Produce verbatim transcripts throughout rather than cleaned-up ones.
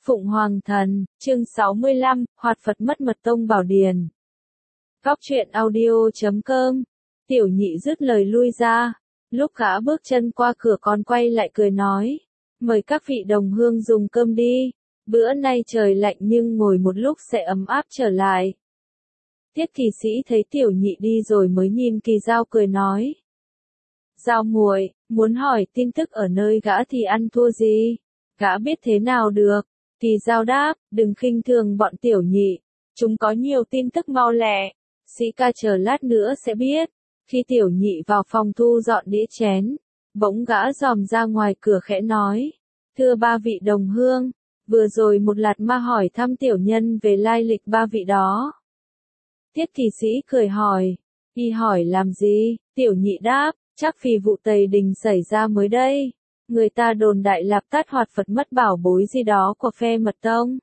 Phụng Hoàng Thần, chương sáu mươi lăm, Hoạt Phật mất mật tông bảo điền. Góc truyện audio chấm com. Tiểu nhị dứt lời lui ra. Lúc gã bước chân qua cửa còn quay lại cười nói. Mời các vị đồng hương dùng cơm đi. Bữa nay trời lạnh nhưng ngồi một lúc sẽ ấm áp trở lại. Tiết Kỳ Sĩ thấy tiểu nhị đi rồi mới nhìn Kỳ Dao cười nói. Dao muội, muốn hỏi tin tức ở nơi gã thì ăn thua gì? Gã biết thế nào được? Kỳ Dao đáp, đừng khinh thường bọn tiểu nhị. Chúng có nhiều tin tức mau lẹ. Sĩ ca chờ lát nữa sẽ biết. Khi tiểu nhị vào phòng thu dọn đĩa chén, bỗng gã dòm ra ngoài cửa khẽ nói. Thưa ba vị đồng hương, vừa rồi một lạt ma hỏi thăm tiểu nhân về lai lịch ba vị đó. Tiết Kỳ Sĩ cười hỏi. Y hỏi làm gì? Tiểu nhị đáp, chắc vì vụ Tây Đình xảy ra mới đây. Người ta đồn đại Lạp Tát Hoạt Phật mất bảo bối gì đó của phe Mật Tông.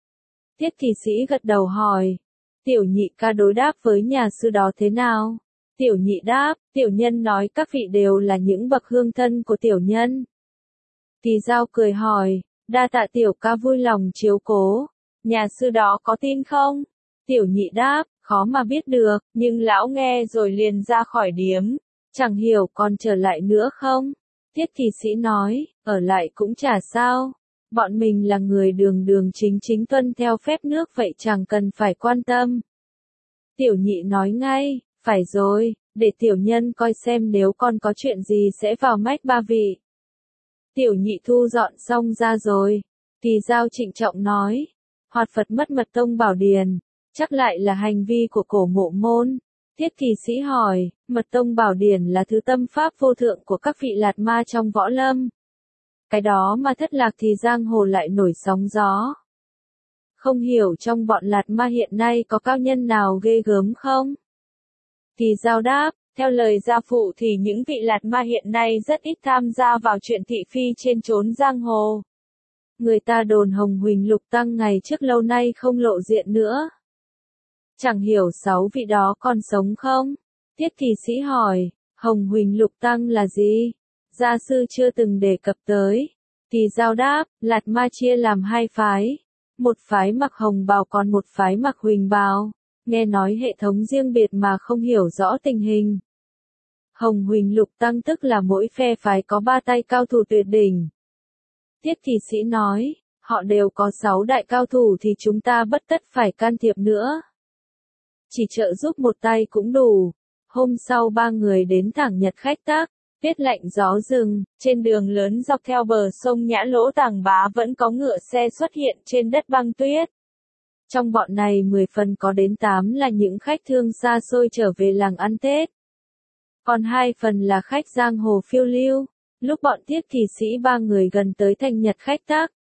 Tiết Kỳ Sĩ gật đầu hỏi. Tiểu nhị ca đối đáp với nhà sư đó thế nào? Tiểu nhị đáp, tiểu nhân nói các vị đều là những bậc hương thân của tiểu nhân. Kỳ Dao cười hỏi, đa tạ tiểu ca vui lòng chiếu cố. Nhà sư đó có tin không? Tiểu nhị đáp, khó mà biết được, nhưng lão nghe rồi liền ra khỏi điếm. Chẳng hiểu còn trở lại nữa không? Tiết Kỳ Sĩ nói, ở lại cũng chả sao. Bọn mình là người đường đường chính chính tuân theo phép nước vậy chẳng cần phải quan tâm. Tiểu nhị nói ngay, phải rồi, để tiểu nhân coi xem nếu còn có chuyện gì sẽ vào mách ba vị. Tiểu nhị thu dọn xong ra rồi. Kỳ Dao trịnh trọng nói, Hoạt Phật mất mật tông bảo điền, chắc lại là hành vi của cổ Mộ Môn. Tiết Kỳ Sĩ hỏi, mật tông bảo điển là thứ tâm pháp vô thượng của các vị lạt ma trong võ lâm. Cái đó mà thất lạc thì giang hồ lại nổi sóng gió. Không hiểu trong bọn lạt ma hiện nay có cao nhân nào ghê gớm không? Kỳ Dao đáp, theo lời gia phụ thì những vị lạt ma hiện nay rất ít tham gia vào chuyện thị phi trên chốn giang hồ. Người ta đồn Hồng Huỳnh Lục Tăng ngày trước lâu nay không lộ diện nữa. Chẳng hiểu sáu vị đó còn sống không? Tiết Kỳ Sĩ hỏi, Hồng Huỳnh Lục Tăng là gì? Gia sư chưa từng đề cập tới. Kỳ Dao đáp, lạt ma chia làm hai phái. Một phái mặc hồng bào còn một phái mặc huỳnh bào. Nghe nói hệ thống riêng biệt mà không hiểu rõ tình hình. Hồng Huỳnh Lục Tăng tức là mỗi phe phái có ba tay cao thủ tuyệt đỉnh. Tiết Kỳ Sĩ nói, họ đều có sáu đại cao thủ thì chúng ta bất tất phải can thiệp nữa. Chỉ trợ giúp một tay cũng đủ. Hôm sau ba người đến thẳng Nhật Khách Tác, tiết lạnh gió rừng, trên đường lớn dọc theo bờ sông Nhã Lỗ Tàng Bá vẫn có ngựa xe xuất hiện trên đất băng tuyết. Trong bọn này mười phần có đến tám là những khách thương xa xôi trở về làng ăn Tết. Còn hai phần là khách giang hồ phiêu lưu. Lúc bọn Tiết Kỳ Sĩ ba người gần tới thành Nhật Khách Tác,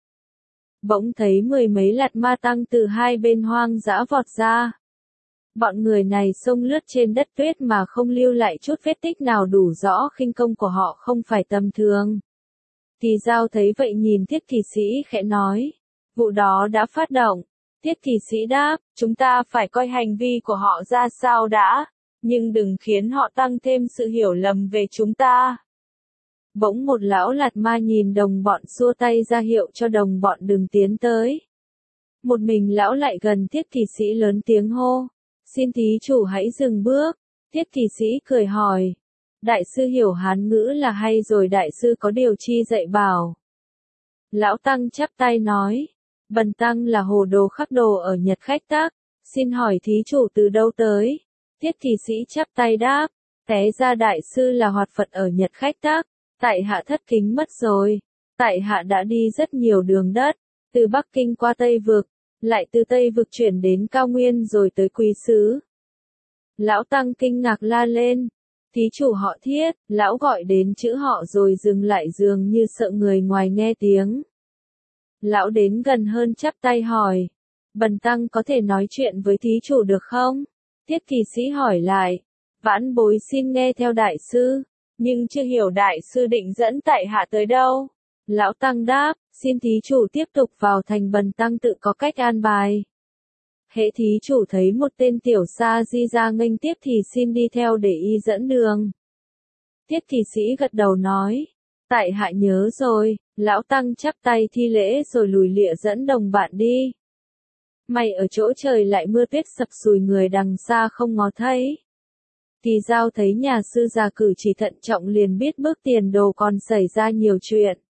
bỗng thấy mười mấy lạt ma tăng từ hai bên hoang dã vọt ra. Bọn người này xông lướt trên đất tuyết mà không lưu lại chút vết tích nào đủ rõ khinh công của họ không phải tầm thường. Kỳ Dao thấy vậy nhìn Tiết Kỳ Sĩ khẽ nói, vụ đó đã phát động. Tiết Kỳ Sĩ đáp, chúng ta phải coi hành vi của họ ra sao đã, nhưng đừng khiến họ tăng thêm sự hiểu lầm về chúng ta. Bỗng một lão lạt ma nhìn đồng bọn xua tay ra hiệu cho đồng bọn đừng tiến tới. Một mình lão lại gần Tiết Kỳ Sĩ lớn tiếng hô. Xin thí chủ hãy dừng bước. Tiết Kỳ Sĩ cười hỏi. Đại sư hiểu Hán ngữ là hay rồi, đại sư có điều chi dạy bảo. Lão Tăng chắp tay nói. Bần Tăng là hồ đồ khắc đồ ở Nhật Khách Tác. Xin hỏi thí chủ từ đâu tới? Tiết Kỳ Sĩ chắp tay đáp. Té ra đại sư là Hoạt Phật ở Nhật Khách Tác. Tại hạ thất kính mất rồi. Tại hạ đã đi rất nhiều đường đất. Từ Bắc Kinh qua Tây Vực. Lại từ Tây Vực chuyển đến Cao Nguyên rồi tới Quý Xứ. Lão Tăng kinh ngạc la lên. Thí chủ họ Thiết, lão gọi đến chữ họ rồi dừng lại dường như sợ người ngoài nghe tiếng. Lão đến gần hơn chắp tay hỏi. Bần Tăng có thể nói chuyện với thí chủ được không? Tiết Kỳ Sĩ hỏi lại. Vãn bối xin nghe theo đại sư, nhưng chưa hiểu đại sư định dẫn tại hạ tới đâu. Lão Tăng đáp, xin thí chủ tiếp tục vào thành, bần Tăng tự có cách an bài. Hễ thí chủ thấy một tên tiểu sa di ra nghênh tiếp thì xin đi theo để y dẫn đường. Tiết Kỳ Sĩ gật đầu nói, Tại hạ nhớ rồi, lão tăng chắp tay thi lễ rồi lùi lịa dẫn đồng bạn đi. May ở chỗ trời lại mưa tuyết sập sùi người đằng xa không ngó thấy. Thì giao thấy nhà sư già cử chỉ thận trọng liền biết bước tiền đồ còn xảy ra nhiều chuyện.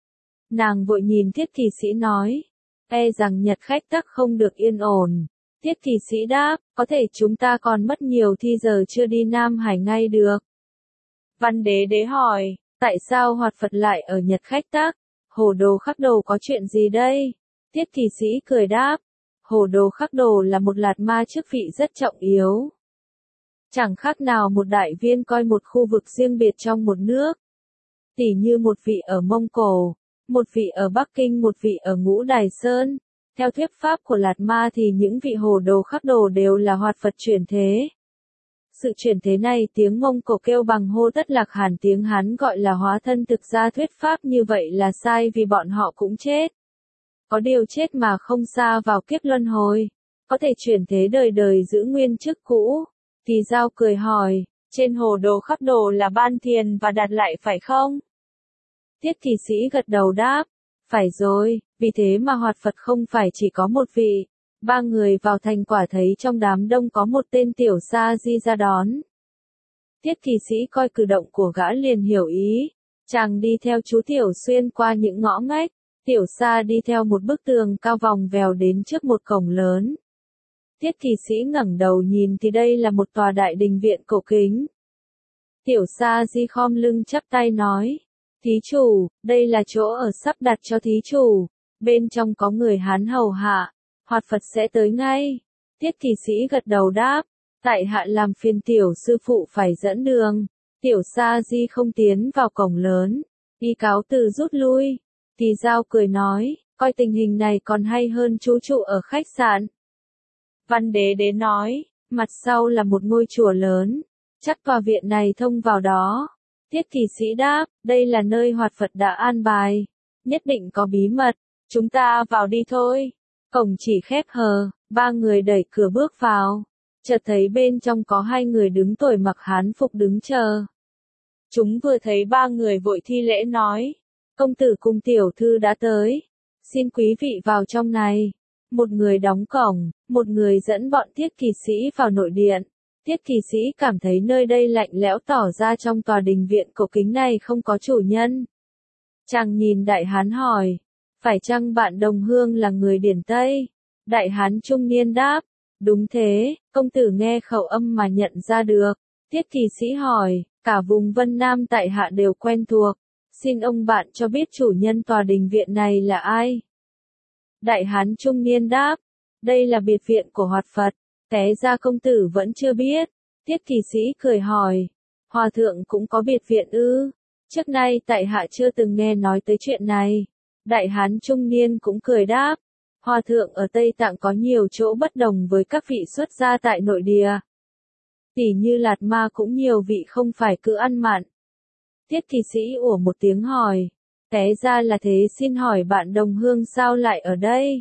Nàng vội nhìn Tiết thị sĩ nói, e rằng Nhật khách tắc không được yên ổn. Tiết thị sĩ đáp, có thể chúng ta còn mất nhiều thi giờ chưa đi Nam Hải ngay được. Văn đế đế hỏi, tại sao Hoạt Phật lại ở Nhật khách tắc? Hồ đồ khắc đồ có chuyện gì đây? Tiết thị sĩ cười đáp, Hồ đồ khắc đồ là một lạt ma chức vị rất trọng yếu. Chẳng khác nào một đại viên coi một khu vực riêng biệt trong một nước. Tỉ như một vị ở Mông Cổ, một vị ở Bắc Kinh, một vị ở Ngũ Đài Sơn. Theo thuyết pháp của Lạt Ma thì những vị hồ đồ khắc đồ đều là Hoạt Phật chuyển thế. Sự chuyển thế này tiếng Mông Cổ kêu bằng hô tất lạc hàn, tiếng Hán gọi là hóa thân, thực ra thuyết pháp như vậy là sai vì bọn họ cũng chết. Có điều chết mà không sa vào kiếp luân hồi, có thể chuyển thế đời đời giữ nguyên chức cũ. Thì Giao cười hỏi, trên hồ đồ khắc đồ là Ban Thiền và Đạt Lại phải không? Tiết thị sĩ gật đầu đáp, phải rồi, vì thế mà Hoạt Phật không phải chỉ có một vị. Ba người vào thành quả thấy trong đám đông có một tên tiểu sa di ra đón. Tiết thị sĩ coi cử động của gã liền hiểu ý, chàng đi theo chú Tiểu xuyên qua những ngõ ngách, tiểu sa đi theo một bức tường cao vòng vèo đến trước một cổng lớn. Tiết thị sĩ ngẩng đầu nhìn thì đây là một tòa đại đình viện cổ kính. Tiểu sa di khom lưng chắp tay nói, thí chủ, đây là chỗ ở sắp đặt cho thí chủ, bên trong có người Hán hầu hạ, Hoạt Phật sẽ tới ngay. Tiết thị sĩ gật đầu đáp, tại hạ làm phiền tiểu sư phụ phải dẫn đường. Tiểu sa di không tiến vào cổng lớn, y cáo từ rút lui. Thì Giao cười nói, coi tình hình này còn hay hơn trú trụ ở khách sạn. Văn đế đế nói, mặt sau là một ngôi chùa lớn, chắc tòa viện này thông vào đó. Tiết thị sĩ đáp, đây là nơi Hoạt Phật đã an bài, nhất định có bí mật, chúng ta vào đi thôi. Cổng chỉ khép hờ, ba người đẩy cửa bước vào, chợt thấy bên trong có hai người đứng tuổi mặc Hán phục đứng chờ. Chúng vừa thấy ba người vội thi lễ nói, công tử cùng tiểu thư đã tới, xin quý vị vào trong này. Một người đóng cổng, một người dẫn bọn Tiết thị sĩ vào nội điện. Tiết thị sĩ cảm thấy nơi đây lạnh lẽo, tỏ ra trong tòa đình viện cổ kính này không có chủ nhân. Chàng nhìn Đại Hán hỏi, phải chăng bạn đồng hương là người Điển Tây? Đại Hán trung niên đáp, đúng thế, công tử nghe khẩu âm mà nhận ra được. Tiết thị sĩ hỏi, cả vùng Vân Nam tại hạ đều quen thuộc, xin ông bạn cho biết chủ nhân tòa đình viện này là ai? Đại Hán trung niên đáp, đây là biệt viện của Hoạt Phật, té ra công tử vẫn chưa biết. Tiết thị sĩ cười hỏi, hòa thượng cũng có biệt viện ư? Trước nay tại hạ chưa từng nghe nói tới chuyện này. Đại Hán trung niên cũng cười đáp, hòa thượng ở Tây Tạng có nhiều chỗ bất đồng với các vị xuất gia tại nội địa. Tỉ như Lạt Ma cũng nhiều vị không phải cứ ăn mặn. Tiết thị sĩ ủa một tiếng hỏi, té ra là thế, xin hỏi bạn đồng hương sao lại ở đây?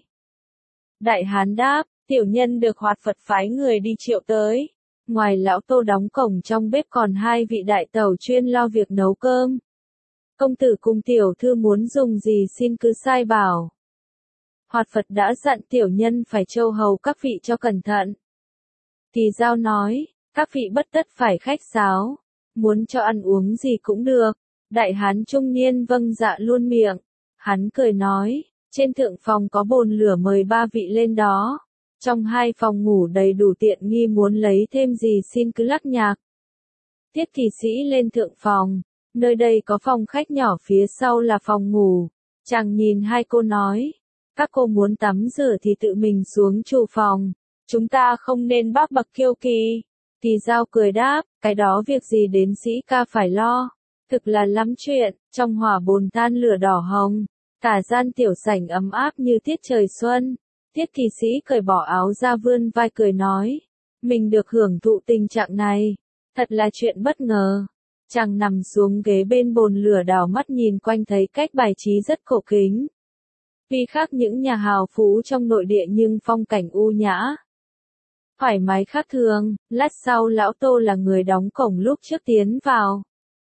Đại Hán đáp, tiểu nhân được Hoạt Phật phái người đi triệu tới. Ngoài lão Tô đóng cổng trong bếp còn hai vị đại tẩu chuyên lo việc nấu cơm. Công tử cùng tiểu thư muốn dùng gì xin cứ sai bảo. Hoạt Phật đã dặn tiểu nhân phải trâu hầu các vị cho cẩn thận. Thì Giao nói, các vị bất tất phải khách sáo, muốn cho ăn uống gì cũng được. Đại Hán trung niên vâng dạ luôn miệng. Hắn cười nói, trên thượng phòng có bồn lửa, mời ba vị lên đó. Trong hai phòng ngủ đầy đủ tiện nghi, muốn lấy thêm gì xin cứ lắc nhạc. Tiết thị sĩ lên thượng phòng, nơi đây có phòng khách nhỏ, phía sau là phòng ngủ. Chàng nhìn hai cô nói, các cô muốn tắm rửa thì tự mình xuống chủ phòng, chúng ta không nên bác bậc kiêu kỳ. Thì Giao cười đáp, cái đó việc gì đến sĩ ca phải lo, thực là lắm chuyện. Trong hỏa bồn than lửa đỏ hồng, cả gian tiểu sảnh ấm áp như tiết trời xuân. Tiết thị sĩ cởi bỏ áo ra vươn vai cười nói, mình được hưởng thụ tình trạng này, thật là chuyện bất ngờ. Chàng nằm xuống ghế bên bồn lửa, đảo mắt nhìn quanh thấy cách bài trí rất cổ kính. Tuy khác những nhà hào phú trong nội địa nhưng phong cảnh u nhã, thoải mái khác thường. Lát sau lão Tô là người đóng cổng lúc trước tiến vào.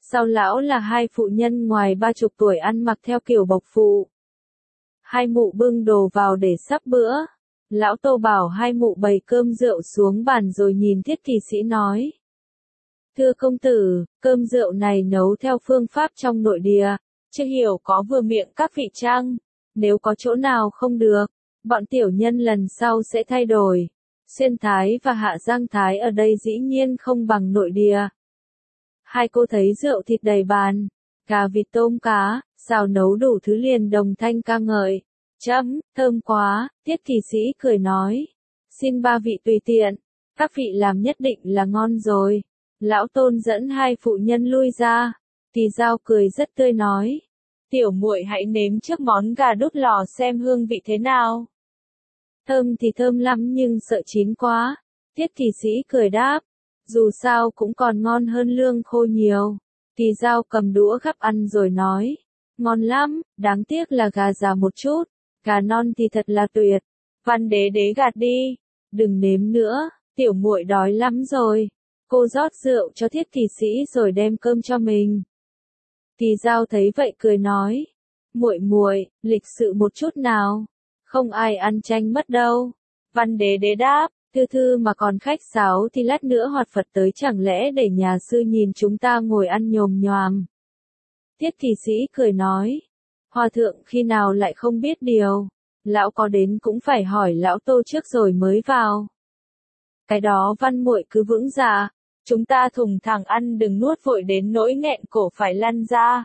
Sau lão là hai phụ nhân ngoài ba chục tuổi ăn mặc theo kiểu bộc phụ. Hai mụ bưng đồ vào để sắp bữa. Lão Tô bảo hai mụ bày cơm rượu xuống bàn rồi nhìn Thiết Kỳ Sĩ nói. Thưa công tử, cơm rượu này nấu theo phương pháp trong nội địa, chưa hiểu có vừa miệng các vị chăng? Nếu có chỗ nào không được, bọn tiểu nhân lần sau sẽ thay đổi. Xuyên Thái và Hạ Giang Thái ở đây dĩ nhiên không bằng nội địa. Hai cô thấy rượu thịt đầy bàn, gà vịt tôm cá, xào nấu đủ thứ liền đồng thanh ca ngợi. Chấm, thơm quá, Tiết Kỳ Sĩ cười nói. Xin ba vị tùy tiện, các vị làm nhất định là ngon rồi. Lão Tôn dẫn hai phụ nhân lui ra. Kỳ Dao cười rất tươi nói. Tiểu muội hãy nếm trước món gà đút lò xem hương vị thế nào. Thơm thì thơm lắm nhưng sợ chín quá. Tiết Kỳ Sĩ cười đáp. Dù sao cũng còn ngon hơn lương khô nhiều. Kỳ Dao cầm đũa gắp ăn rồi nói. Ngon lắm, đáng tiếc là gà già một chút. Gà non thì thật là tuyệt. Văn Đế Đế gạt đi. Đừng nếm nữa, tiểu muội đói lắm rồi. Cô rót rượu cho Thiết Kỳ Sĩ rồi đem cơm cho mình. Kỳ Dao thấy vậy cười nói. Muội muội, lịch sự một chút nào. Không ai ăn chanh mất đâu. Văn Đế Đế đáp. Thư thư mà còn khách sáo thì lát nữa Hoạt Phật tới chẳng lẽ để nhà sư nhìn chúng ta ngồi ăn nhồm nhoàm. Tiết Kỳ Sĩ cười nói. Hòa thượng khi nào lại không biết điều. Lão có đến cũng phải hỏi lão Tô trước rồi mới vào. Cái đó Văn muội cứ vững dạ. Chúng ta thùng thẳng ăn đừng nuốt vội đến nỗi nghẹn cổ phải lăn ra.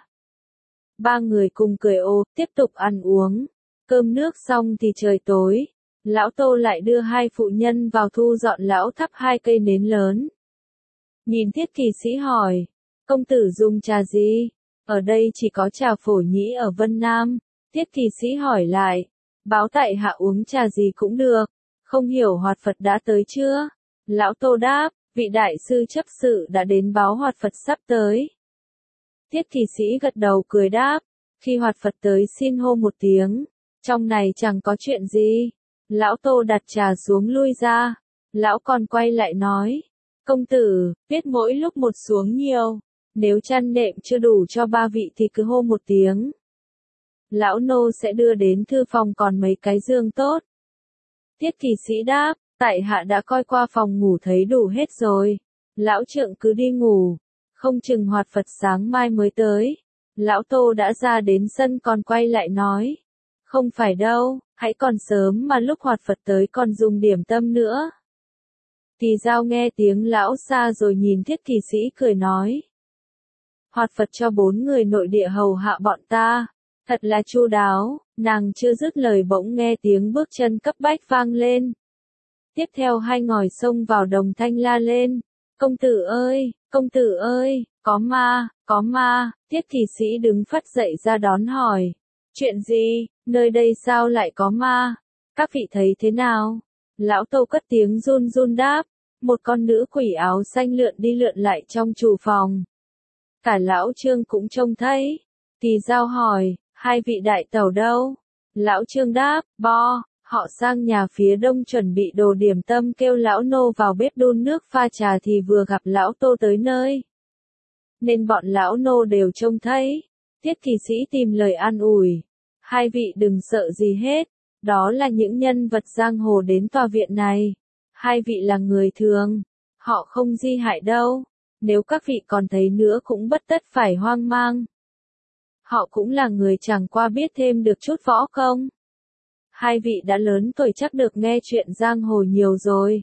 Ba người cùng cười ô, tiếp tục ăn uống. Cơm nước xong thì trời tối. Lão Tô lại đưa hai phụ nhân vào thu dọn lão thắp hai cây nến lớn. Nhìn Thiết Kỳ Sĩ hỏi. Công tử dùng trà gì? Ở đây chỉ có trà phổ nhĩ ở Vân Nam. Thiết Kỳ Sĩ hỏi lại. Báo tại hạ uống trà gì cũng được. Không hiểu Hoạt Phật đã tới chưa? Lão Tô đáp. Vị đại sư chấp sự đã đến báo Hoạt Phật sắp tới. Thiết Kỳ Sĩ gật đầu cười đáp. Khi Hoạt Phật tới xin hô một tiếng. Trong này chẳng có chuyện gì. Lão Tô đặt trà xuống lui ra. Lão còn quay lại nói. Công tử, biết mỗi lúc một xuống nhiều. Nếu chăn nệm chưa đủ cho ba vị thì cứ hô một tiếng. Lão nô sẽ đưa đến thư phòng còn mấy cái giường tốt. Tiết Kỳ Sĩ đáp. Tại hạ đã coi qua phòng ngủ thấy đủ hết rồi. Lão trượng cứ đi ngủ. Không chừng Hoạt Phật sáng mai mới tới. Lão Tô đã ra đến sân còn quay lại nói. Không phải đâu, hãy còn sớm mà lúc Hoạt Phật tới còn dùng điểm tâm nữa. Kỳ Dao nghe tiếng lão xa rồi nhìn Thiết Kỳ Sĩ cười nói. Hoạt Phật cho bốn người nội địa hầu hạ bọn ta. Thật là chu đáo, nàng chưa dứt lời bỗng nghe tiếng bước chân cấp bách vang lên. Tiếp theo hai ngòi xông vào đồng thanh la lên. Công tử ơi, công tử ơi, có ma, có ma. Tiết Kỳ Sĩ đứng phắt dậy ra đón hỏi. Chuyện gì, nơi đây sao lại có ma? Các vị thấy thế nào? Lão Tô cất tiếng run run đáp. Một con nữ quỷ áo xanh lượn đi lượn lại trong trù phòng. Cả lão Trương cũng trông thấy. Kỳ Dao hỏi, hai vị đại tẩu đâu? Lão Trương đáp, bo. Họ sang nhà phía đông chuẩn bị đồ điểm tâm kêu lão nô vào bếp đun nước pha trà thì vừa gặp lão Tô tới nơi. Nên bọn lão nô đều trông thấy. Tiết Kỳ Sĩ tìm lời an ủi. Hai vị đừng sợ gì hết. Đó là những nhân vật giang hồ đến tòa viện này. Hai vị là người thường. Họ không di hại đâu. Nếu các vị còn thấy nữa cũng bất tất phải hoang mang. Họ cũng là người chẳng qua biết thêm được chút võ công. Hai vị đã lớn tuổi chắc được nghe chuyện giang hồ nhiều rồi.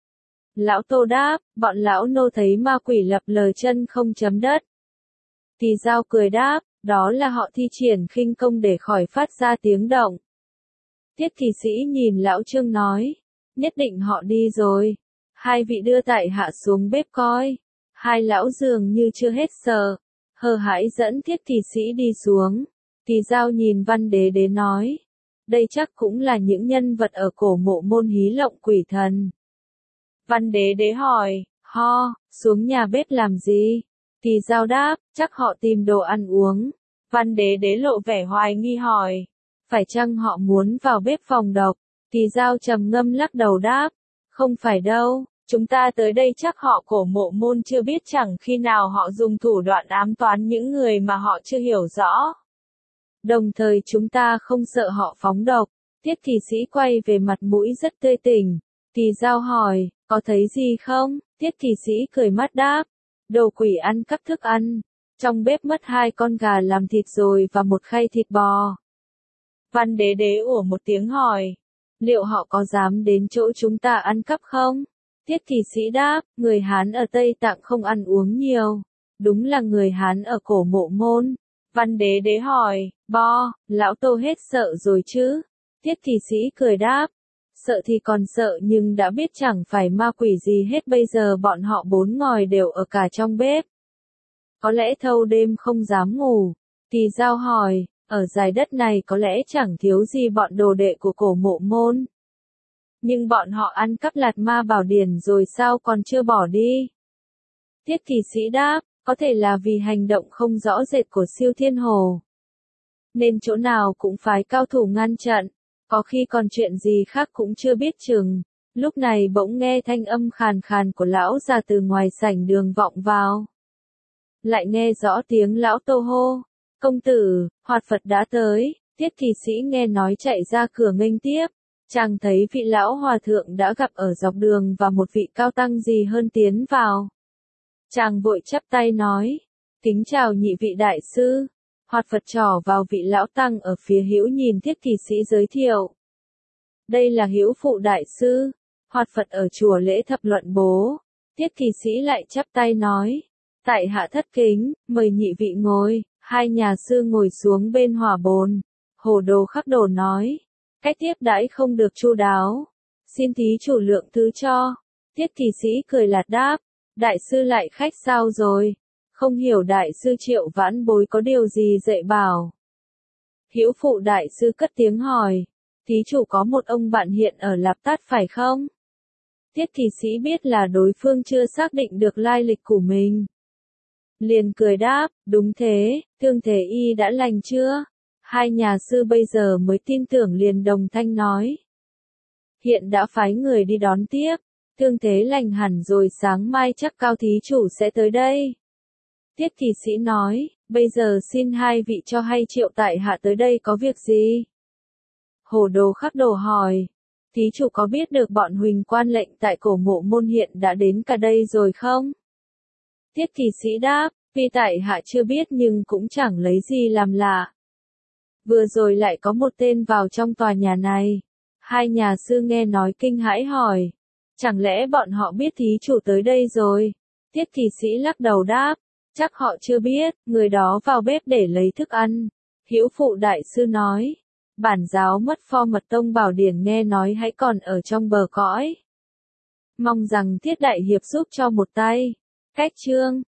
Lão Tô đáp, bọn lão nô thấy ma quỷ lập lờ chân không chấm đất. Kỳ Dao cười đáp, đó là họ thi triển khinh công để khỏi phát ra tiếng động. Tiết Kỳ Sĩ nhìn lão Trương nói, nhất định họ đi rồi. Hai vị đưa tại hạ xuống bếp coi. Hai lão dường như chưa hết sợ, hờ hãi dẫn Thiết Kỳ Sĩ đi xuống. Kỳ Dao nhìn Văn Đế Đế nói. Đây chắc cũng là những nhân vật ở cổ mộ môn hí lộng quỷ thần. Văn Đế Đế hỏi, ho, xuống nhà bếp làm gì? Kỳ Dao đáp, chắc họ tìm đồ ăn uống. Văn Đế Đế lộ vẻ hoài nghi hỏi, phải chăng họ muốn vào bếp phòng độc? Kỳ Dao trầm ngâm lắc đầu đáp, không phải đâu, Chúng ta tới đây chắc họ Cổ Mộ Môn chưa biết chẳng khi nào họ dùng thủ đoạn ám toán những người mà họ chưa hiểu rõ. Đồng thời chúng ta không sợ họ phóng độc. Tiết Kỳ Sĩ quay về mặt mũi rất tươi tỉnh. Kỳ Giao hỏi, có thấy gì không? Tiết Kỳ Sĩ cười mắt đáp, đồ quỷ ăn cắp thức ăn. Trong bếp mất hai con gà làm thịt rồi và một khay thịt bò. Văn Đế Đế ủa một tiếng hỏi, liệu họ có dám đến chỗ chúng ta ăn cắp không? Tiết Kỳ Sĩ đáp, người Hán ở Tây Tạng không ăn uống nhiều. Đúng là người Hán ở Cổ Mộ Môn. Văn Đế Đế hỏi, bo, lão Tô hết sợ rồi chứ? Tiết Kỳ Sĩ cười đáp, sợ thì còn sợ nhưng đã biết chẳng phải ma quỷ gì hết, bây giờ bọn họ bốn ngòi đều ở cả trong bếp. Có lẽ thâu đêm không dám ngủ. Kỳ Giao hỏi, ở giải đất này có lẽ chẳng thiếu gì bọn đồ đệ của Cổ Mộ Môn. Nhưng bọn họ ăn cắp Lạt Ma Bảo Điển rồi sao còn chưa bỏ đi? Tiết Kỳ Sĩ đáp, có thể là vì hành động không rõ rệt của Siêu Thiên Hồ. Nên chỗ nào cũng phái cao thủ ngăn chặn, có khi còn chuyện gì khác cũng chưa biết chừng. Lúc này bỗng nghe thanh âm khàn khàn của lão già từ ngoài sảnh đường vọng vào. Lại nghe rõ tiếng lão Tô hô, công tử, Hoạt Phật đã tới. Tiết Kỳ Sĩ nghe nói chạy ra cửa nghênh tiếp. Chàng thấy vị lão hòa thượng đã gặp ở dọc đường và một vị cao tăng gì hơn tiến vào. Chàng vội chắp tay nói, kính chào nhị vị đại sư. Hoạt Phật trỏ vào vị lão tăng ở phía hữu nhìn Tiết Kỳ Sĩ giới thiệu. Đây là hữu phụ đại sư. Hoạt Phật ở chùa Lễ Thập Luận Bố. Tiết Kỳ Sĩ lại chắp tay nói, tại hạ thất kính, mời nhị vị ngồi. Hai nhà sư ngồi xuống bên hỏa bồn. Hồ Đồ Khắc Đồ nói, cách tiếp đãi không được chu đáo, xin thí chủ lượng thứ cho. Tiết Kỳ Sĩ cười lạt đáp, đại sư lại khách sao rồi? Không hiểu đại sư Triệu Vãn Bối có điều gì dạy bảo. Hữu phụ đại sư cất tiếng hỏi, thí chủ có một ông bạn hiện ở Lạp Tát phải không? Tiết Kỳ Sĩ biết là đối phương chưa xác định được lai lịch của mình. Liền cười đáp, đúng thế, thương thế y đã lành chưa? Hai nhà sư bây giờ mới tin tưởng liền đồng thanh nói. Hiện đã phái người đi đón tiếp, thương thế lành hẳn rồi, sáng mai chắc cao thí chủ sẽ tới đây. Tiết Kỳ Sĩ nói, bây giờ xin hai vị cho hay Triệu tại hạ tới đây có việc gì? Hồ Đồ Khắc Đồ hỏi, thí chủ có biết được bọn huỳnh quan lệnh tại Cổ Mộ Môn hiện đã đến cả đây rồi không? Tiết Kỳ Sĩ đáp, vì tại hạ chưa biết nhưng cũng chẳng lấy gì làm lạ. Vừa rồi lại có một tên vào trong tòa nhà này. Hai nhà sư nghe nói kinh hãi hỏi, chẳng lẽ bọn họ biết thí chủ tới đây rồi? Tiết Kỳ Sĩ lắc đầu đáp, chắc họ chưa biết, người đó vào bếp để lấy thức ăn. Hữu phụ đại sư nói, bản giáo mất pho mật tông bảo điển nghe nói hãy còn ở trong bờ cõi. Mong rằng Tiết đại hiệp giúp cho một tay. Cách chương